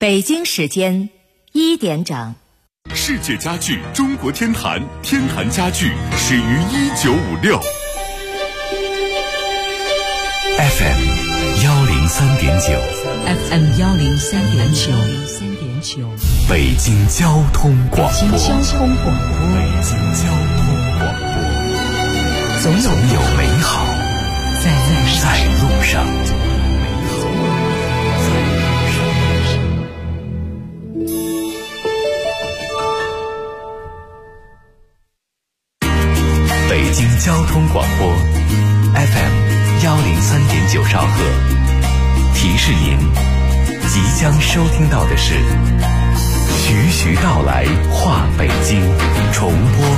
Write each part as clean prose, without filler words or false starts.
北京时间1点整。 世界家具中国天坛，天坛家具始于1956。 FM 103.9 FM 103.9 北京交通广播。 北京交通广播，总有美好在路上。 北京交通广播 FM 103.9兆赫，提示您即将收听到的是徐徐道来话北京重播。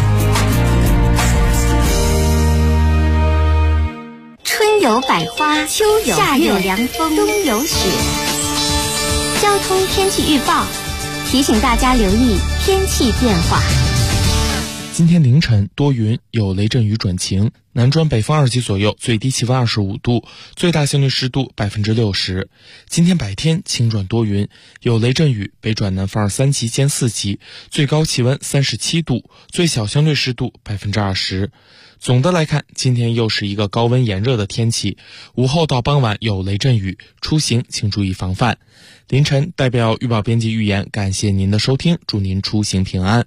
春有百花，秋有夏有凉风，冬有雪。交通天气预报提醒大家留意天气变化。 今天凌晨多云，有雷阵雨转晴，南转北风2级左右，最低气温25度，最大相对湿度60%。今天白天晴转多云，有雷阵雨，北转南风3级兼4级，最高气温37度，最小相对湿度20%。总的来看，今天又是一个高温炎热的天气，午后到傍晚有雷阵雨，出行请注意防范。凌晨代表预报编辑预言，感谢您的收听，祝您出行平安。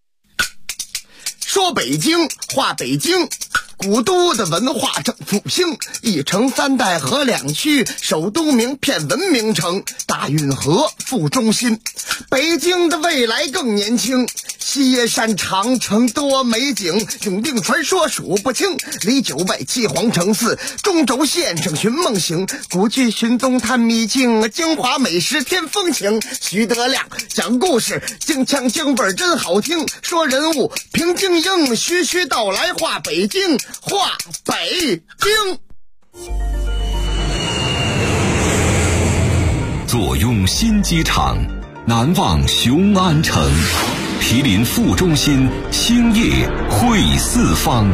说北京话北京，古都的文化正复兴，一城3代河2区，首都名片文明城，大运河副中心。北京的未来更年轻，西耶山长城多美景，永定传说数不清，离9外7皇城4，中轴线上寻梦行，古剧寻踪探秘境，京华美食添风情。徐德亮讲故事，京腔京味真好听，说人物平京英，徐徐道来话北京，话北京。 坐拥新机场，难忘雄安城，毗邻副中心，兴业汇四方。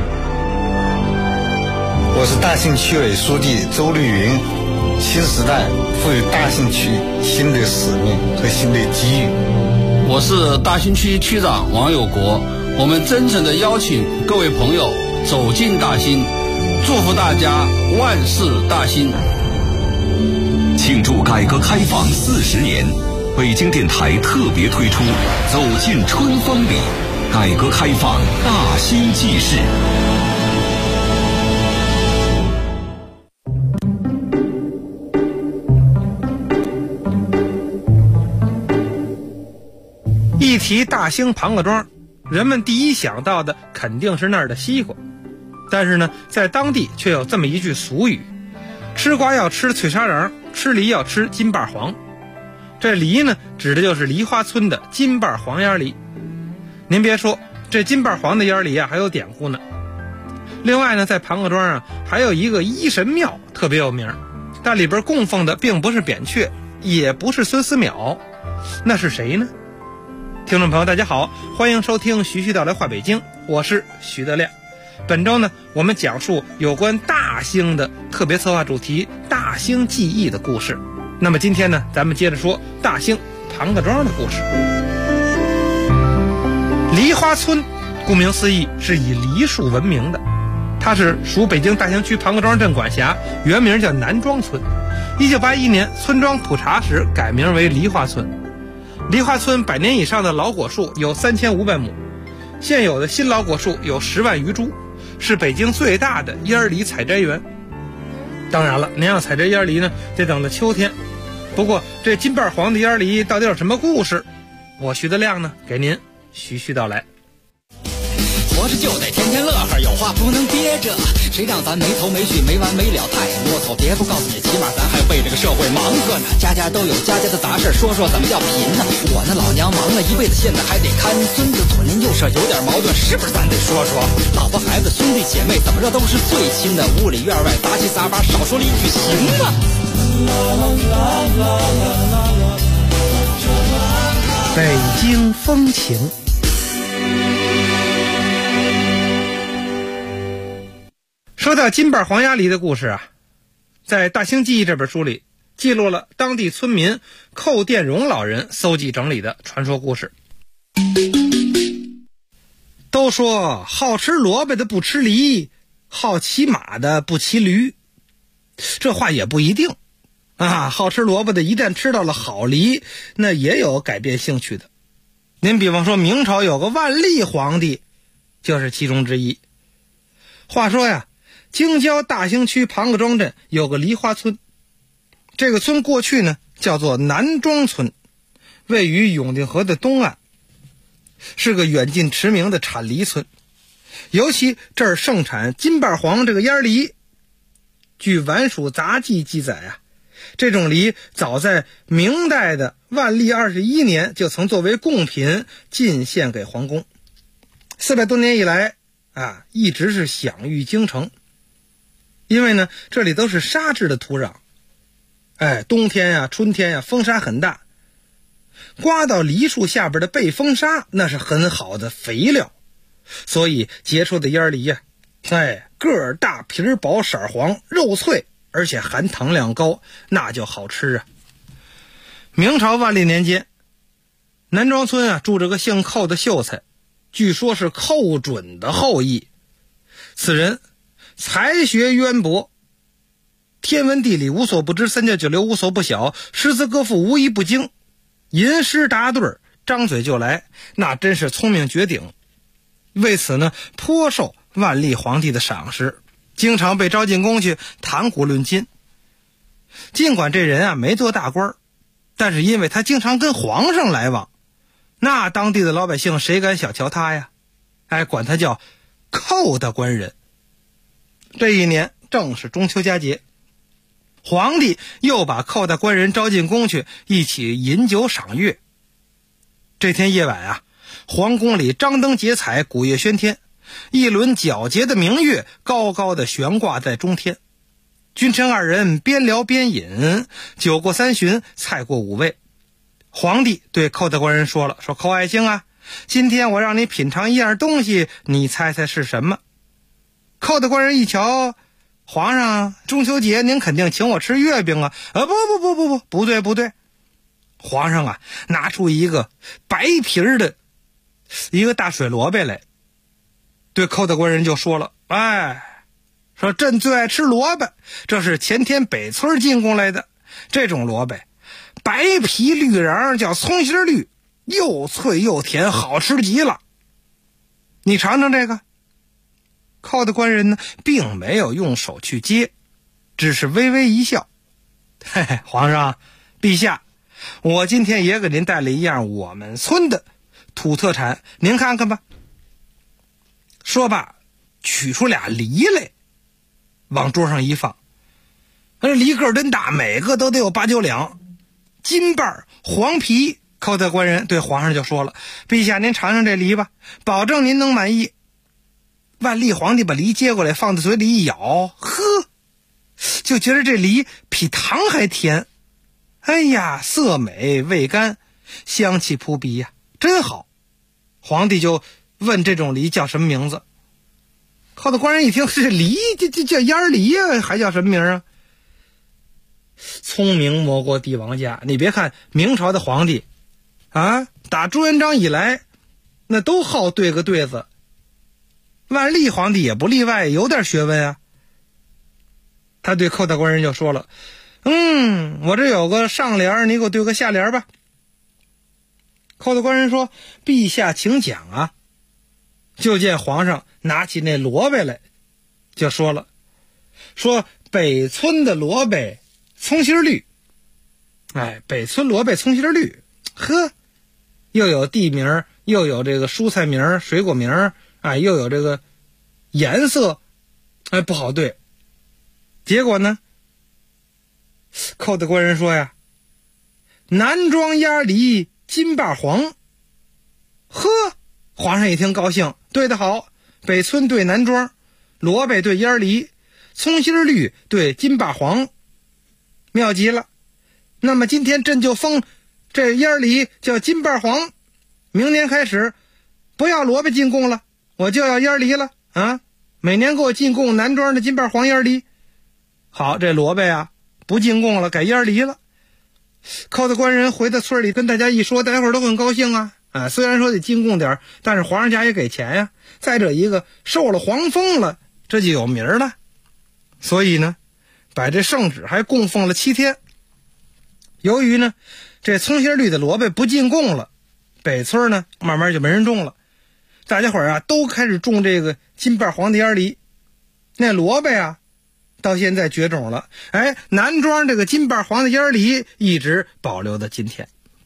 我是大兴区委书记周绿云。新时代赋予大兴区新的使命和新的机遇。 我是大兴区区长王有国。我们真诚地邀请各位朋友走进大兴，祝福大家万事大兴。 庆祝改革开放40年，北京电台特别推出走进春风里，改革开放大兴纪事。 一提大兴庞各庄，人们第一想到的肯定是那儿的西瓜，但是呢，在当地却有这么一句俗语：吃瓜要吃脆沙瓤，吃梨要吃金瓣黄。这梨呢，指的就是梨花村的金瓣黄烟梨。您别说，这金瓣黄的烟梨啊，还有典故呢。另外呢，在庞各庄啊，还有一个医神庙特别有名，但里边供奉的并不是扁鹊，也不是孙思邈，那是谁呢？听众朋友大家好，欢迎收听徐徐道来话北京，我是徐德亮。本周呢，我们讲述有关大兴的特别策划主题大兴记忆的故事。那么今天呢，咱们接着说大兴庞各庄的故事。梨花村顾名思义是以梨树闻名的，它是属北京大兴区庞各庄镇管辖，原名叫南庄村。1981年村庄普查时改名为梨花村。梨花村100年以上的老果树有3500亩，现有的新老果树有10万余株，是北京最大的烟梨采摘园。当然了，您要采摘烟梨呢，得等到秋天。不过这金瓣黄的烟梨到底有什么故事？我徐德亮呢，给您徐徐道来。 活着就得天天乐呵，有话不能憋着，谁让咱没头没绪没完没了太啰嗦。别不告诉你，起码咱还为这个社会忙活呢。家家都有家家的杂事，说说怎么叫贫呢？我那老娘忙了一辈子，现在还得看孙子，左邻右舍有点矛盾，是不是咱得说说？老婆孩子兄弟姐妹怎么着都是最亲的，屋里院外杂七杂八，少说了一句行吗？ 北京风情。说到金瓣黄鸭梨的故事啊，在《大兴记忆》这本书里， 记录了当地村民寇殿荣老人搜集整理的传说故事。都说好吃萝卜的不吃梨，好骑马的不骑驴。这话也不一定啊，好吃萝卜的一旦吃到了好梨，那也有改变兴趣的。您比方说明朝有个万历皇帝就是其中之一。话说呀，京郊大兴区庞各庄镇有个梨花村，这个村过去呢叫做南庄村，位于永定河的东岸，是个远近驰名的产梨村。尤其这儿盛产金瓣黄这个烟梨。据《晚蜀杂记》记载啊，这种梨早在明代的万历21年就曾作为贡品进献给皇宫，400多年以来啊，一直是享誉京城。因为呢，这里都是沙质的土壤，冬天呀、春天呀，风沙很大，刮到梨树下边的背风沙，那是很好的肥料，所以结出的烟梨呀，个儿大，皮儿薄，色黄，肉脆，而且含糖量高，那就好吃啊。明朝万历年间，南庄村啊住着个姓寇的秀才，据说是寇准的后裔。此人才学渊博，天文地理无所不知，三教九流无所不晓，诗词歌赋无一不精，吟诗答对，张嘴就来，那真是聪明绝顶。为此呢，颇受万历皇帝的赏识，经常被招进宫去谈古论今。尽管这人啊没做大官，但是因为他经常跟皇上来往，那当地的老百姓谁敢小瞧他呀？管他叫寇大官人。这一年正是中秋佳节，皇帝又把寇大官人招进宫去，一起饮酒赏月。这天夜晚啊，皇宫里张灯结彩，鼓乐喧天，一轮皎洁的明月高高的悬挂在中天。君臣二人边聊边饮，酒过3巡，菜过5味。皇帝对寇大官人说了，说寇爱卿啊，今天我让你品尝一样东西，你猜猜是什么？寇大官人一瞧，皇上，中秋节您肯定请我吃月饼啊！不对，皇上啊，拿出一个白皮儿的一个大水萝卜来，对寇大官人就说了，说朕最爱吃萝卜，这是前天北村进贡来的，这种萝卜白皮绿瓤，叫葱心绿，又脆又甜，好吃极了，你尝尝这个。寇大官人呢并没有用手去接，只是微微一笑，皇上陛下，我今天也给您带了一样我们村的土特产，您看看吧。说罢取出俩梨来，往桌上一放，这梨个真大，每个都得有8、9两，金瓣黄皮。寇大官人对皇上就说了，陛下您尝尝这梨吧，保证您能满意。万历皇帝把梨接过来，放在嘴里一咬，就觉得这梨比糖还甜。色美味甘，香气扑鼻呀，真好。皇帝就问这种梨叫什么名字。寇大官人一听，这梨这叫烟梨呀，还叫什么名啊？聪明没过帝王家，你别看明朝的皇帝啊，打朱元璋以来那都好对个对子，万历皇帝也不例外，有点学问啊。他对寇大官人就说了，我这有个上联，你给我对个下联吧。寇大官人说，陛下请讲啊。就见皇上拿起那萝卜来，就说了，说北村的萝卜葱心绿。北村萝卜葱心绿，又有地名，又有这个蔬菜名、水果名，又有这个颜色，不好对。结果呢，寇大官人说呀，南庄鸭梨金瓣黄。皇上一听高兴，对得好，北村对南庄，萝卜对烟梨，葱心绿对金瓣黄，妙极了。那么今天朕就封这烟梨叫金瓣黄，明年开始不要萝卜进贡了，我就要烟梨了啊！每年给我进贡南庄的金瓣黄烟梨。好，这萝卜呀不进贡了，改烟梨了。寇的官人回到村里跟大家一说，大家伙儿都很高兴啊。虽然说得进贡点，但是皇上家也给钱呀。再者一个受了皇封了，这就有名了。所以呢，把这圣旨还供奉了7天。由于呢，这葱心绿的萝卜不进贡了，北村呢慢慢就没人种了。大家伙儿啊都开始种这个金瓣黄的烟梨。那萝卜呀，到现在绝种了。南庄这个金瓣黄的烟梨一直保留到今天。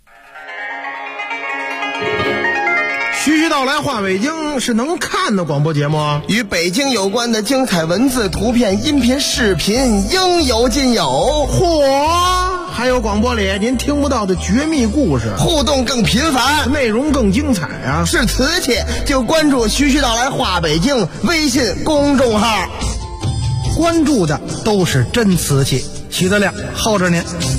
徐徐道来话北京是能看的广播节目， 与北京有关的精彩文字、图片、音频、视频应有尽有。 嚯！还有广播里您听不到的绝密故事， 互动更频繁， 内容更精彩啊！ 是瓷器就关注徐徐道来话北京微信公众号， 关注的都是真瓷器。徐德亮候着您。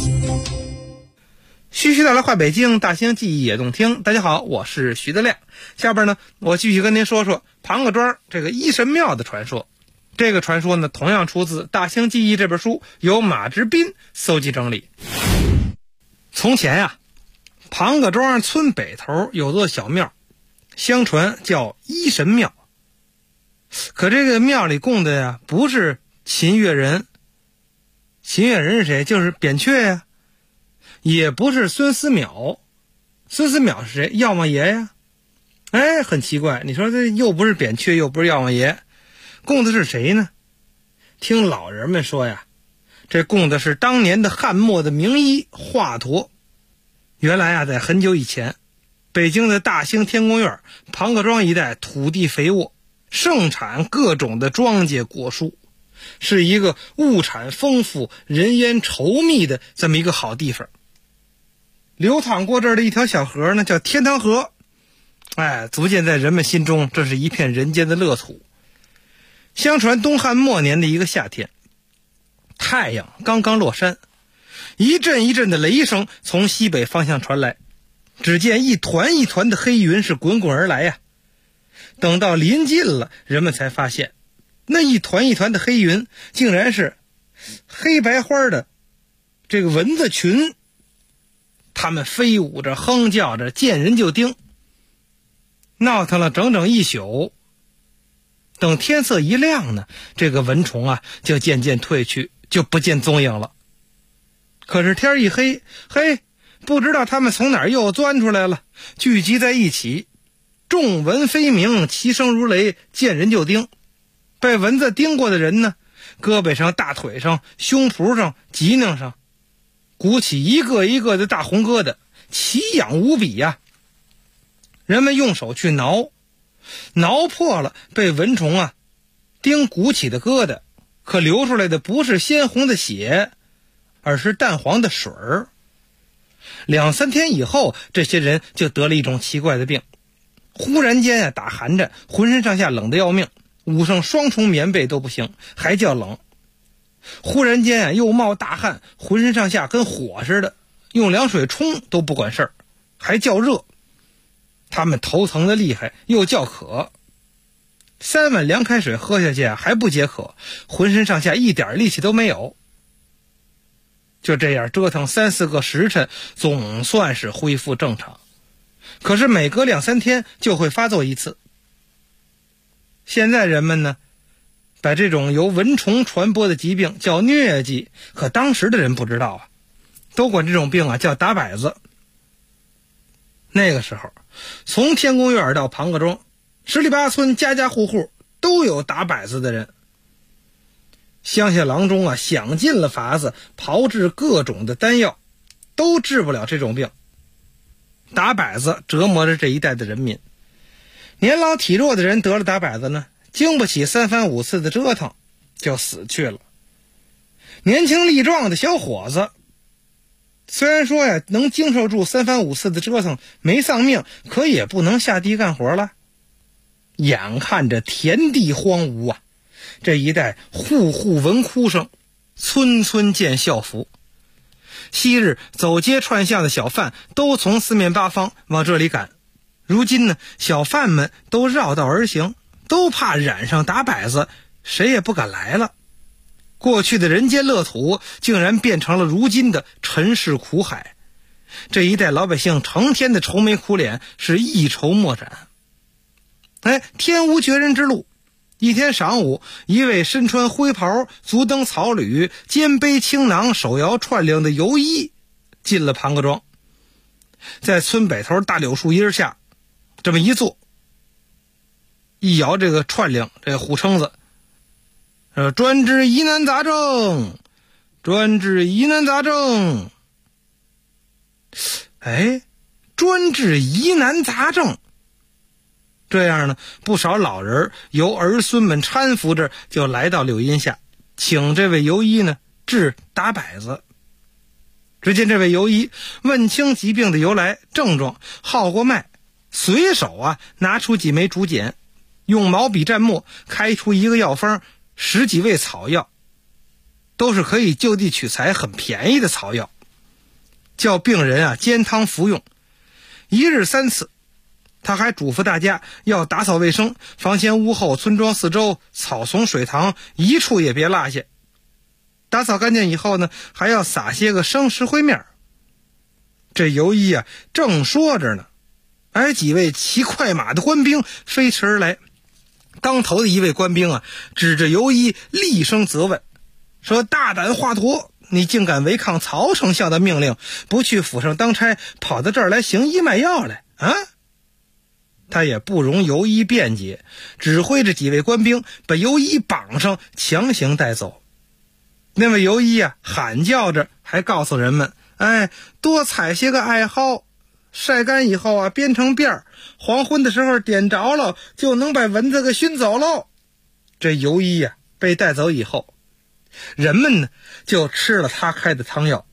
徐徐道来话北京，大兴记忆也动听。大家好，我是徐德亮。下边呢，我继续跟您说说庞各庄这个医神庙的传说。这个传说呢，同样出自《大兴记忆》这本书，由马之斌搜集整理。从前呀，庞各庄村北头有座小庙，相传叫医神庙。可这个庙里供的呀，不是秦越人。秦越人是谁？就是扁鹊呀。也不是孙思邈。孙思邈是谁？药王爷呀。很奇怪，你说这又不是扁鹊，又不是药王爷，供的是谁呢？听老人们说呀，这供的是当年的汉末的名医华佗。原来啊，在很久以前，北京的大兴天宫院庞各庄一带土地肥沃，盛产各种的庄稼果蔬，是一个物产丰富、人烟稠密的这么一个好地方。流淌过这儿的一条小河呢，叫天堂河。足见在人们心中，这是一片人间的乐土。相传东汉末年的一个夏天，太阳刚刚落山，一阵一阵的雷声从西北方向传来，只见一团一团的黑云是滚滚而来呀。等到临近了，人们才发现，那一团一团的黑云竟然是黑白花的这个蚊子群，它们飞舞着哼叫着，见人就叮，闹腾了整整一宿。等天色一亮呢，这个蚊虫啊就渐渐退去，就不见踪影了。可是天一黑，不知道他们从哪儿又钻出来了，聚集在一起，众蚊飞鸣，齐声如雷，见人就叮。被蚊子叮过的人呢，胳膊上、大腿上、胸脯上、脊梁上鼓起一个一个的大红疙瘩，奇痒无比呀。人们用手去挠破了被蚊虫啊叮鼓起的疙瘩，可流出来的不是鲜红的血，而是淡黄的水儿。2-3天以后，这些人就得了一种奇怪的病，忽然间打寒战，浑身上下冷得要命，捂上双重棉被都不行，还叫冷。忽然间又冒大汗，浑身上下跟火似的，用凉水冲都不管事儿，还叫热。他们头疼的厉害，又叫渴，3碗凉开水喝下去还不解渴，浑身上下一点力气都没有。就这样折腾3-4个时辰，总算是恢复正常。可是每隔2-3天就会发作一次。现在人们呢，把这种由蚊虫传播的疾病叫疟疾，可当时的人不知道啊，都管这种病啊叫打摆子。那个时候，从天宫院到庞各庄，10里8村家家户户都有打摆子的人。乡下郎中啊，想尽了法子炮制各种的丹药，都治不了这种病。打摆子折磨着这一代的人民。年老体弱的人得了打摆子呢，经不起3番5次的折腾，就死去了。年轻力壮的小伙子，虽然说呀能经受住3番5次的折腾，没丧命，可也不能下地干活了。眼看着田地荒芜啊，这一带户户闻哭声，村村见校服。昔日走街串巷的小贩都从4面8方往这里赶，如今呢，小贩们都绕道而行，都怕染上打摆子，谁也不敢来了。 过去的人间乐土竟然变成了如今的尘世苦海。这一代老百姓成天的愁眉苦脸，是一筹莫展。天无绝人之路。一天上午，一位身穿灰袍、足蹬草履、肩背青囊、手摇串铃的游医进了庞各庄，在村北头大柳树荫下这么一坐，一摇这个串铃，这个虎称子，专治疑难杂症，专治疑难杂症。专治疑难杂症。这样呢，不少老人由儿孙们搀扶着就来到柳荫下，请这位游医呢治打摆子。只见这位游医问清疾病的由来症状，号过脉，随手拿出几枚竹简，用毛笔蘸墨开出一个药方，10几味草药，都是可以就地取材很便宜的草药，叫病人煎汤服用，1日3次。他还嘱咐大家要打扫卫生，房前屋后村庄四周草丛水塘一处也别落下。打扫干净以后呢，还要撒些个生石灰面。这游医正说着呢，几位骑快马的官兵飞驰而来。当头的一位官兵指着游医厉声责问，说：大胆华佗，你竟敢违抗曹丞相的命令，不去府上当差，跑到这儿来行医卖药来他也不容游医辩解，指挥着几位官兵把游医绑上，强行带走。那位游医喊叫着，还告诉人们：多采些个艾蒿，晒干以后编成辫儿，黄昏的时候点着了，就能把蚊子给熏走喽。这游医被带走以后，人们呢就吃了他开的汤药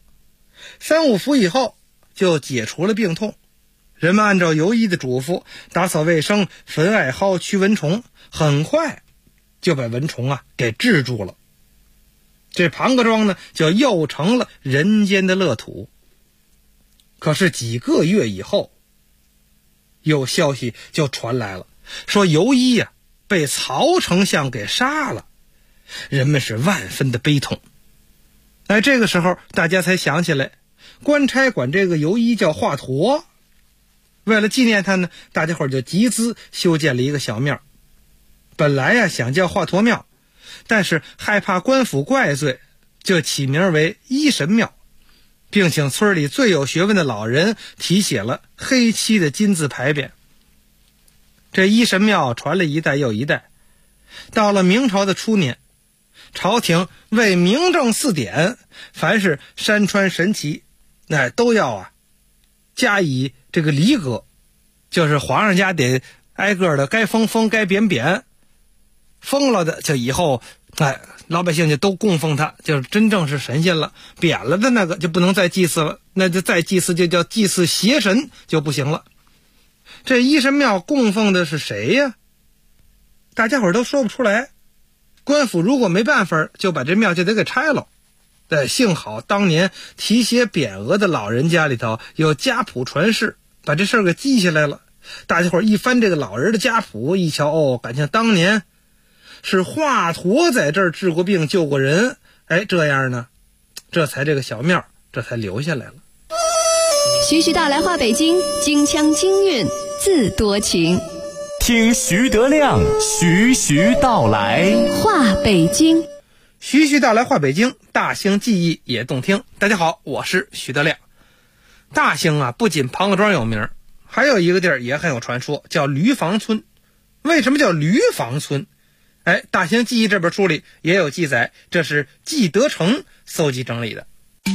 ，3、5服以后就解除了病痛。人们按照游医的嘱咐打扫卫生，焚艾蒿，驱蚊虫，很快就把蚊虫给治住了。这庞各庄呢就又成了人间的乐土。可是几个月以后，有消息就传来了，说游医被曹丞相给杀了。人们是万分的悲痛。这个时候大家才想起来，官差管这个游医叫华佗。为了纪念他呢，大家伙就集资修建了一个小庙。本来想叫华佗庙，但是害怕官府怪罪，就起名为医神庙，并请村里最有学问的老人题写了黑漆的金字牌匾。这医神庙传了一代又一代，到了明朝的初年，朝廷为明正4典，凡是山川神奇都要加以这个离革，就是皇上家得挨个的该封封，该贬贬，封了的就以后老百姓就都供奉他，就是真正是神仙了。贬了的那个就不能再祭祀了，那就再祭祀就叫祭祀邪神就不行了。这医神庙供奉的是谁呀？大家伙都说不出来。官府如果没办法，就把这庙就得给拆了。幸好当年题写匾额的老人家里头有家谱传世，把这事儿给记下来了。大家伙一翻这个老人的家谱，一瞧，感情当年是华佗在这儿治过病救过人，这样呢，这才这个小庙这才留下来了。 徐徐道来话北京，京腔京韵自多情。 听徐德亮徐徐道来话北京。 徐徐道来话北京，大兴记忆也动听。大家好，我是徐德亮。大兴不仅庞各庄有名，还有一个地儿也很有传说，叫驴房村。为什么叫驴房村？大兴记忆这本书里也有记载，这是纪德成搜集整理的。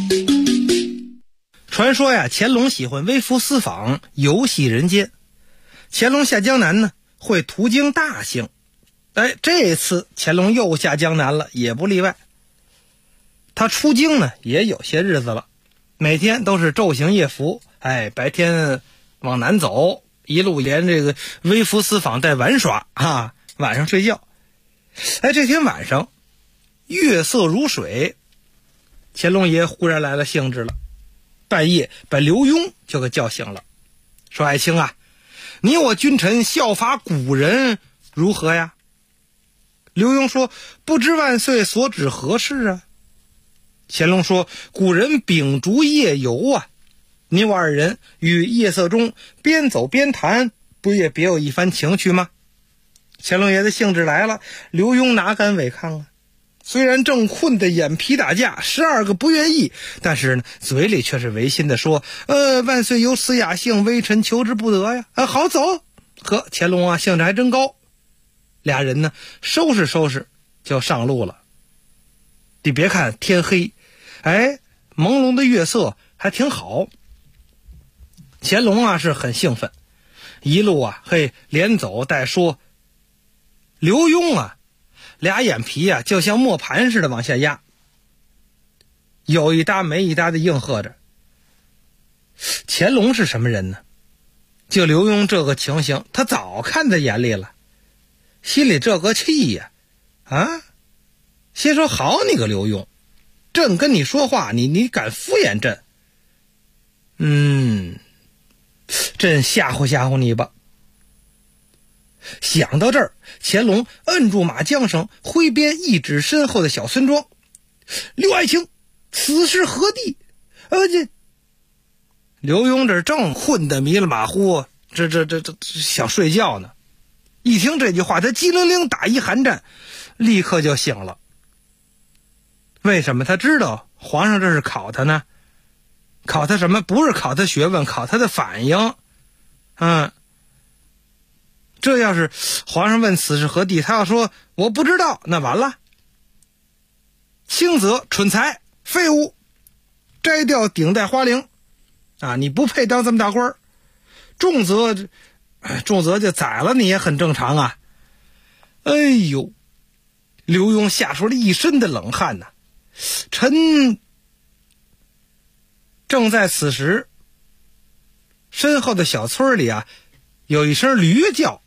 传说乾隆喜欢微服私访，游戏人间。乾隆下江南呢，会途经大兴。这次乾隆又下江南了，也不例外。他出京呢也有些日子了，每天都是昼行夜伏，白天往南走，一路连这个微服私访带玩耍晚上睡觉。这天晚上月色如水，乾隆爷忽然来了兴致了，半夜把刘墉就给叫醒了，说：爱卿你我君臣效法古人如何呀？ 刘墉说：“不知万岁所指何事啊？”乾隆说：“古人秉烛夜游啊，你我二人于夜色中边走边谈，不也别有一番情趣吗？”乾隆爷的兴致来了，刘墉哪敢违抗啊？虽然正困得眼皮打架，12个不愿意，但是呢，嘴里却是违心的说：“万岁有此雅兴，微臣求之不得呀。”好走。呵，乾隆啊，兴致还真高。俩人呢，收拾收拾就上路了。你别看天黑，朦胧的月色还挺好。乾隆啊是很兴奋，一路啊连走带说。刘墉啊，俩眼皮啊就像磨盘似的往下压，有一搭没一搭的应和着。乾隆是什么人呢？就刘墉这个情形，他早看在眼里了，心里这个气呀，先说好你个刘墉，朕跟你说话，你敢敷衍朕？朕吓唬吓唬你吧。想到这儿，乾隆摁住马缰绳，挥鞭一指身后的小村庄：“刘爱卿，此事何地？”刘墉这正困得迷了马虎，这想睡觉呢。一听这句话，他机灵灵打一寒战，立刻就醒了。为什么？他知道皇上这是考他呢？考他什么？不是考他学问，考他的反应。这要是皇上问此事何地，他要说我不知道，那完了。轻则蠢材废物，摘掉顶戴花翎啊，你不配当这么大官。重则就宰了你也很正常啊。刘墉吓出了一身的冷汗呐。臣正在此时，身后的小村里啊，有一声驴叫。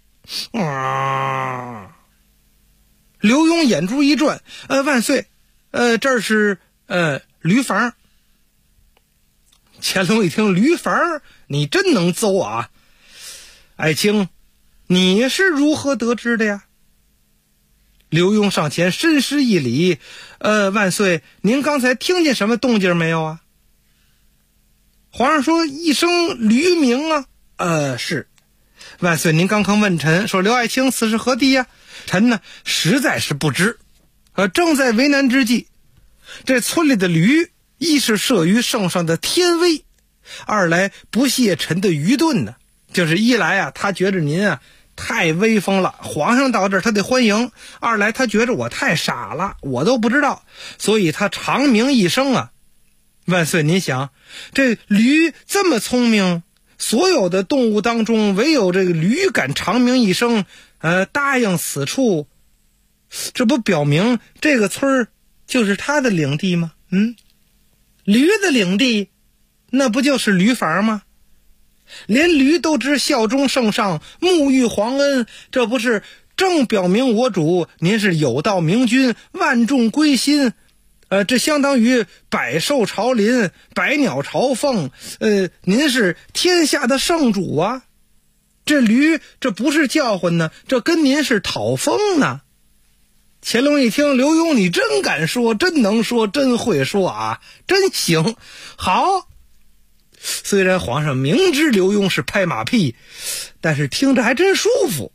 刘墉眼珠一转，万岁，这是驴房。乾隆一听驴房，你真能邹啊！爱卿，你是如何得知的呀？刘墉上前深施一礼，万岁，您刚才听见什么动静没有啊？皇上说一声驴鸣啊。是。万岁，您刚问臣说刘爱卿此事何地呀？臣呢实在是不知，正在为难之际。这村里的驴，一是慑于圣上的天威，二来不屑臣的愚钝呢。就是一来啊，他觉着您啊太威风了，皇上到这儿他得欢迎；二来他觉着我太傻了，我都不知道，所以他长鸣一声啊。万岁，您想，这驴这么聪明，所有的动物当中唯有这个驴敢长鸣一声，答应此处，这不表明这个村就是他的领地吗？驴的领地，那不就是驴房吗？连驴都知效忠圣上，沐浴皇恩，这不是正表明我主您是有道明君，万众归心，这相当于百兽朝林，百鸟朝凤，您是天下的圣主啊。这驴这不是叫唤呢，这跟您是讨封呢。乾隆一听，刘墉你真敢说，真能说，真会说啊，真行，好。虽然皇上明知刘墉是拍马屁，但是听着还真舒服。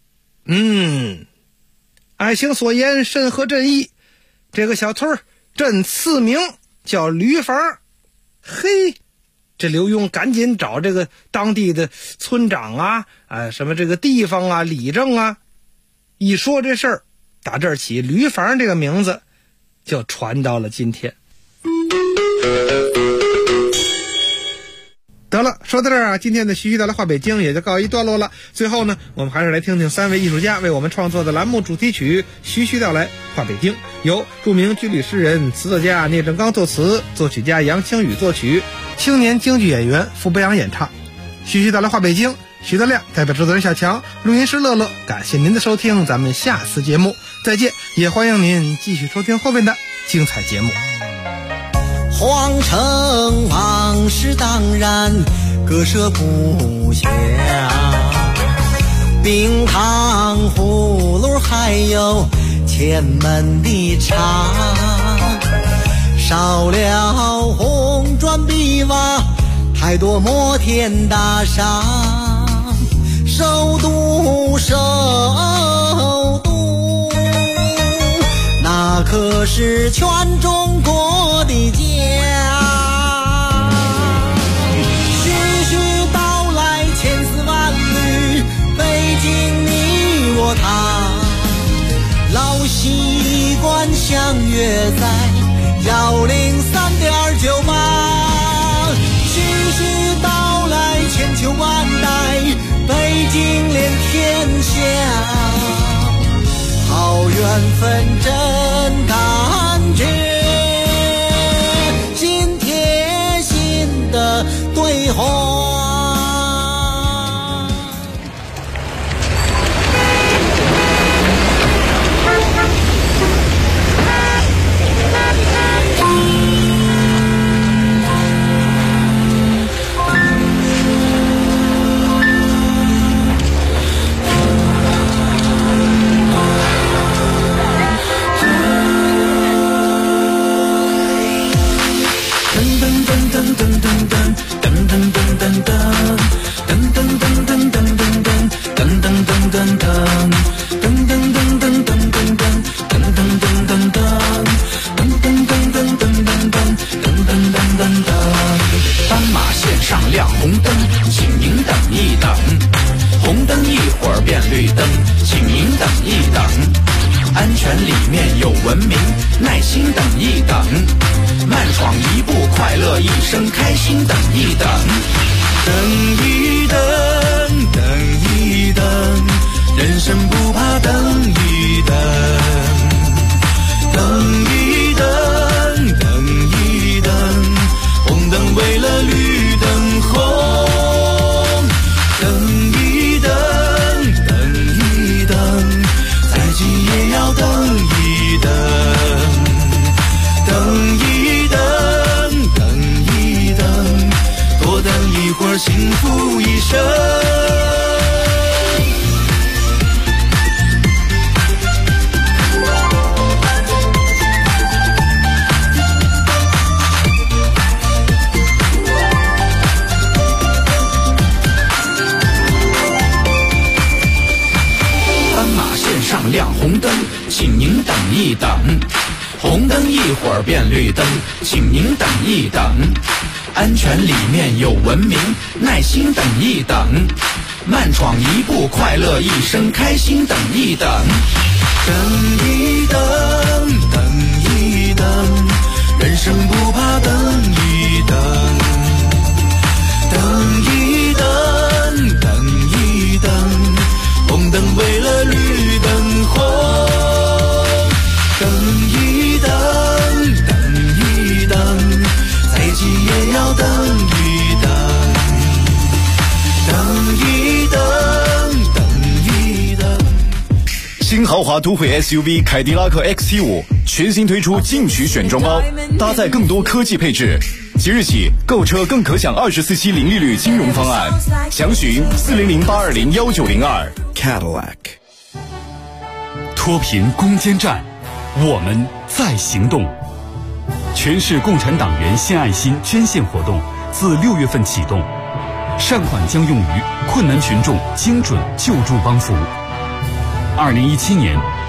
爱卿所言甚合朕意，这个小村朕赐名叫驴房。这刘墉赶紧找这个当地的村长啊，什么这个地方啊，里正啊，一说这事儿，打这儿起驴房这个名字就传到了今天。得了，说到这儿啊，今天的徐徐道来话北京也就告一段落了。最后呢，我们还是来听听3位艺术家为我们创作的栏目主题曲《徐徐道来话北京》，由著名军旅诗人、词作家聂政刚作词，作曲家杨清宇作曲，青年京剧演员傅北阳演唱。徐徐道来话北京，徐德亮代表制作人小强，录音师乐乐，感谢您的收听，咱们下次节目再见，也欢迎您继续收听后面的精彩节目。 皇城往事当然割舍不下，冰糖葫芦还有前门的茶，少了红砖碧瓦，太多摩天大厦。首都，首都，那可是全中国的家。徐徐道来千丝万缕，北京你我他，老习惯相约在103.98。徐徐道来千秋万代，北京连天下，好缘分真感觉，心贴心的对话。 斑马线上亮红灯，请您等一等。红灯一会儿变绿灯，请您等一等。安全里面有文明，耐心等一等。慢闯一步，快乐一生，开心等一等。等一等，等一等，人生不怕等一等。等一等，等一等，红灯为了绿灯红。等一等，等一等，再急也要等一等。等一等，等一等，多等一会儿，幸福一生。上亮红灯，请您等一等。红灯一会儿变绿灯，请您等一等。安全里面有文明，耐心等一等。慢闯一步，快乐一生，开心等一等。等一等，等一等，人生不怕等一等。等一等，等一等，红灯为了绿灯红。等一等，等一等，再急也要等一等。等一等，等一等。 新豪华都会 SUV 凯迪拉克 XT5 全新推出进取选装包，搭载更多科技配置。即日起购车更可享24期零利率金融方案，详询400-820-1902 Cadillac。 脱贫攻坚战，我们在行动。全市共产党员献爱心捐献活动自6月份启动，善款将用于困难群众精准救助帮扶。2017年